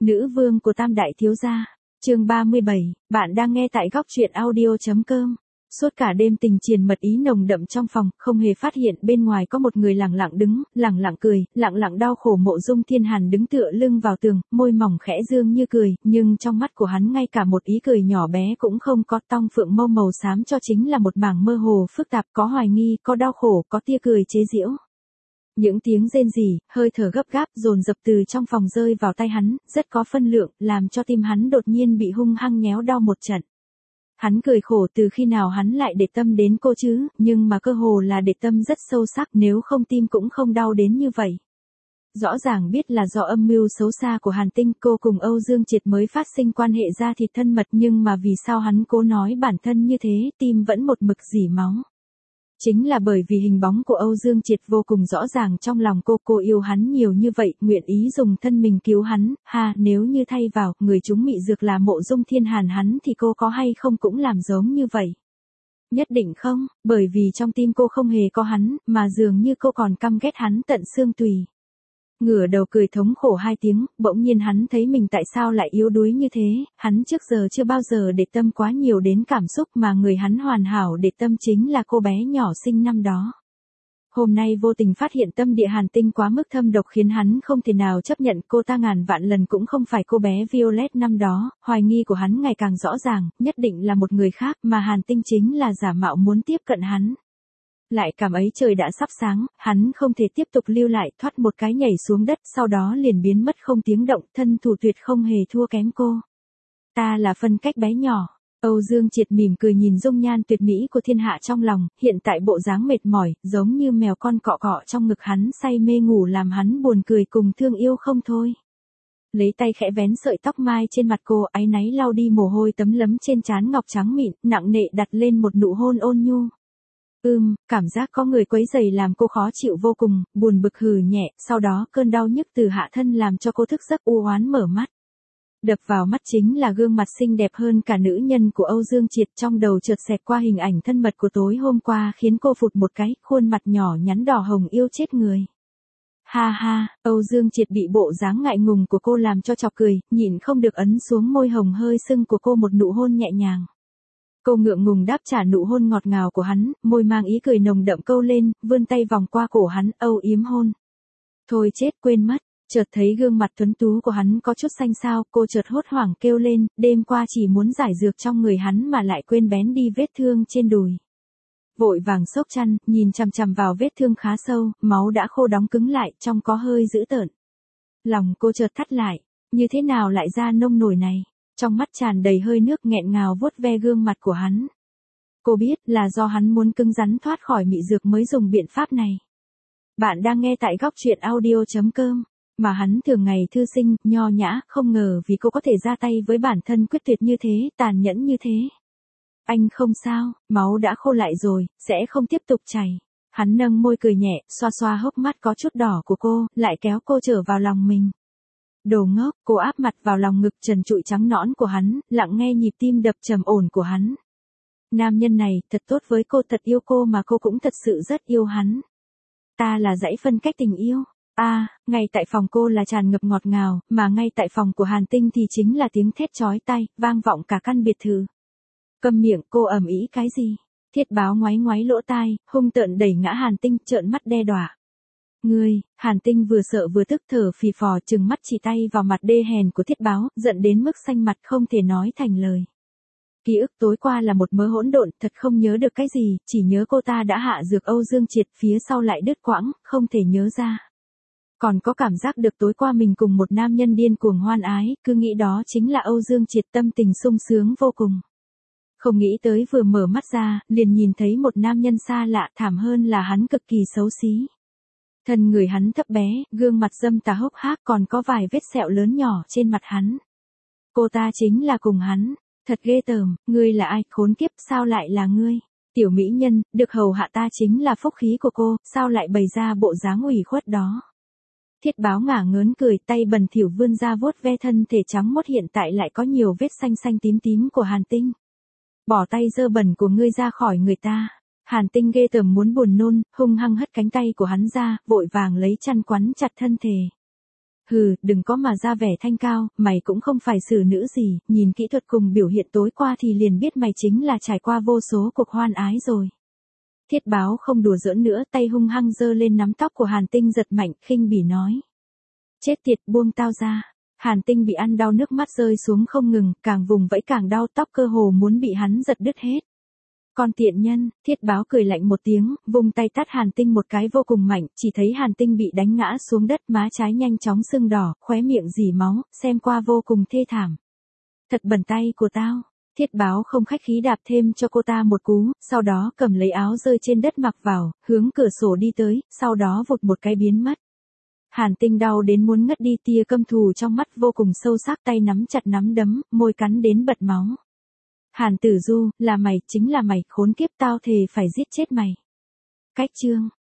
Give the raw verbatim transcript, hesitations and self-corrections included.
Nữ vương của Tam Đại Thiếu Gia. Chương ba mươi bảy, bạn đang nghe tại góc truyện audio.com. Suốt cả đêm tình triền mật ý nồng đậm trong phòng, không hề phát hiện bên ngoài có một người lẳng lặng đứng, lẳng lặng cười, lẳng lặng đau khổ. Mộ Dung Thiên Hàn đứng tựa lưng vào tường, môi mỏng khẽ dương như cười, nhưng trong mắt của hắn ngay cả một ý cười nhỏ bé cũng không có. Tong phượng mâu màu xám cho chính là một mảng mơ hồ phức tạp, có hoài nghi, có đau khổ, có tia cười chế giễu. Những tiếng rên rỉ, hơi thở gấp gáp dồn dập từ trong phòng rơi vào tay hắn, rất có phân lượng, làm cho tim hắn đột nhiên bị hung hăng nhéo đau một trận. Hắn cười khổ, từ khi nào hắn lại để tâm đến cô chứ, nhưng mà cơ hồ là để tâm rất sâu sắc, nếu không tim cũng không đau đến như vậy. Rõ ràng biết là do âm mưu xấu xa của Hàn Tinh, cô cùng Âu Dương Triệt mới phát sinh quan hệ da thịt thân mật, nhưng mà vì sao hắn cố nói bản thân như thế, tim vẫn một mực rỉ máu. Chính là bởi vì hình bóng của Âu Dương Triệt vô cùng rõ ràng trong lòng cô, cô yêu hắn nhiều như vậy, nguyện ý dùng thân mình cứu hắn, ha, nếu như thay vào, người chúng mị dược là Mộ Dung Thiên Hàn hắn thì cô có hay không cũng làm giống như vậy. Nhất định không, bởi vì trong tim cô không hề có hắn, mà dường như cô còn căm ghét hắn tận xương tùy. Ngửa đầu cười thống khổ hai tiếng, bỗng nhiên hắn thấy mình tại sao lại yếu đuối như thế, hắn trước giờ chưa bao giờ để tâm quá nhiều đến cảm xúc, mà người hắn hoàn hảo để tâm chính là cô bé nhỏ xinh năm đó. Hôm nay vô tình phát hiện tâm địa Hàn Tinh quá mức thâm độc khiến hắn không thể nào chấp nhận, cô ta ngàn vạn lần cũng không phải cô bé Violet năm đó, hoài nghi của hắn ngày càng rõ ràng, nhất định là một người khác, mà Hàn Tinh chính là giả mạo muốn tiếp cận hắn. Lại cảm ấy trời đã sắp sáng, hắn không thể tiếp tục lưu lại, thoát một cái nhảy xuống đất, sau đó liền biến mất không tiếng động, thân thủ tuyệt không hề thua kém cô. Ta là phân cách bé nhỏ. Âu Dương Triệt mỉm cười nhìn dung nhan tuyệt mỹ của thiên hạ trong lòng, hiện tại bộ dáng mệt mỏi, giống như mèo con cọ cọ trong ngực hắn say mê ngủ làm hắn buồn cười cùng thương yêu không thôi. Lấy tay khẽ vén sợi tóc mai trên mặt cô, áy náy lau đi mồ hôi tấm lấm trên trán ngọc trắng mịn, nặng nề đặt lên một nụ hôn ôn nhu. Ừm, cảm giác có người quấy rầy làm cô khó chịu vô cùng, buồn bực hừ nhẹ, sau đó cơn đau nhức từ hạ thân làm cho cô thức giấc u oán mở mắt. Đập vào mắt chính là gương mặt xinh đẹp hơn cả nữ nhân của Âu Dương Triệt, trong đầu chợt xẹt qua hình ảnh thân mật của tối hôm qua khiến cô phụt một cái, khuôn mặt nhỏ nhắn đỏ hồng yêu chết người. Ha ha, Âu Dương Triệt bị bộ dáng ngại ngùng của cô làm cho chọc cười, nhịn không được ấn xuống môi hồng hơi sưng của cô một nụ hôn nhẹ nhàng. Cô ngượng ngùng đáp trả nụ hôn ngọt ngào của hắn, môi mang ý cười nồng đậm câu lên, vươn tay vòng qua cổ hắn, âu yếm hôn. Thôi chết, quên mất, chợt thấy gương mặt tuấn tú của hắn có chút xanh xao, cô chợt hốt hoảng kêu lên, đêm qua chỉ muốn giải dược trong người hắn mà lại quên bén đi vết thương trên đùi. Vội vàng xốc chăn, nhìn chằm chằm vào vết thương khá sâu, máu đã khô đóng cứng lại, trong có hơi dữ tợn. Lòng cô chợt thắt lại, như thế nào lại ra nông nổi này? Trong mắt tràn đầy hơi nước, nghẹn ngào vuốt ve gương mặt của hắn. Cô biết là do hắn muốn cứng rắn thoát khỏi mị dược mới dùng biện pháp này. Bạn đang nghe tại góc truyện audio.com. Mà hắn thường ngày thư sinh, nho nhã, không ngờ vì cô có thể ra tay với bản thân quyết tuyệt như thế, tàn nhẫn như thế. Anh không sao, máu đã khô lại rồi, sẽ không tiếp tục chảy. Hắn nâng môi cười nhẹ, xoa xoa hốc mắt có chút đỏ của cô, lại kéo cô trở vào lòng mình. Đồ ngốc, cô áp mặt vào lòng ngực trần trụi trắng nõn của hắn, lặng nghe nhịp tim đập trầm ổn của hắn. Nam nhân này, thật tốt với cô, thật yêu cô mà cô cũng thật sự rất yêu hắn. Ta là dãy phân cách tình yêu. A, à, ngay tại phòng cô là tràn ngập ngọt ngào, mà ngay tại phòng của Hàn Tinh thì chính là tiếng thét chói tai, vang vọng cả căn biệt thự. Câm miệng, cô ầm ĩ cái gì? Thiết Báo ngoáy ngoáy lỗ tai, hung tợn đẩy ngã Hàn Tinh, trợn mắt đe dọa. Ngươi, Hàn Tinh vừa sợ vừa tức thở phì phò, trừng mắt chỉ tay vào mặt đê hèn của Thiết Báo, giận đến mức xanh mặt không thể nói thành lời. Ký ức tối qua là một mớ hỗn độn, thật không nhớ được cái gì, chỉ nhớ cô ta đã hạ dược Âu Dương Triệt, phía sau lại đứt quãng, không thể nhớ ra. Còn có cảm giác được tối qua mình cùng một nam nhân điên cuồng hoan ái, cứ nghĩ đó chính là Âu Dương Triệt, tâm tình sung sướng vô cùng. Không nghĩ tới vừa mở mắt ra, liền nhìn thấy một nam nhân xa lạ, thảm hơn là hắn cực kỳ xấu xí. Thân người hắn thấp bé, gương mặt dâm tà hốc hác, còn có vài vết sẹo lớn nhỏ trên mặt hắn. Cô ta chính là cùng hắn. Thật ghê tởm, ngươi là ai, khốn kiếp, sao lại là ngươi? Tiểu mỹ nhân, được hầu hạ ta chính là phúc khí của cô, sao lại bày ra bộ dáng ủy khuất đó? Thiết Báo ngả ngớn cười, tay bẩn thỉu vươn ra vuốt ve thân thể trắng mốt hiện tại lại có nhiều vết xanh xanh tím tím của Hàn Tinh. Bỏ tay dơ bẩn của ngươi ra khỏi người ta. Hàn Tinh ghê tởm muốn buồn nôn, hung hăng hất cánh tay của hắn ra, vội vàng lấy chăn quấn chặt thân thể. Hừ, đừng có mà ra vẻ thanh cao, mày cũng không phải xử nữ gì, nhìn kỹ thuật cùng biểu hiện tối qua thì liền biết mày chính là trải qua vô số cuộc hoan ái rồi. Thiết Báo không đùa giỡn nữa, tay hung hăng giơ lên nắm tóc của Hàn Tinh giật mạnh, khinh bỉ nói. Chết tiệt, buông tao ra. Hàn Tinh bị ăn đau, nước mắt rơi xuống không ngừng, càng vùng vẫy càng đau, tóc cơ hồ muốn bị hắn giật đứt hết. Con tiện nhân, Thiết Báo cười lạnh một tiếng, vùng tay tát Hàn Tinh một cái vô cùng mạnh, chỉ thấy Hàn Tinh bị đánh ngã xuống đất, má trái nhanh chóng sưng đỏ, khóe miệng rỉ máu, xem qua vô cùng thê thảm. Thật bẩn tay của tao. Thiết Báo không khách khí đạp thêm cho cô ta một cú, sau đó cầm lấy áo rơi trên đất mặc vào, hướng cửa sổ đi tới, sau đó vụt một cái biến mất. Hàn Tinh đau đến muốn ngất đi, tia căm thù trong mắt vô cùng sâu sắc, tay nắm chặt nắm đấm, môi cắn đến bật máu. Hàn Tử Du, là mày, chính là mày, khốn kiếp, tao thề phải giết chết mày. Cách chương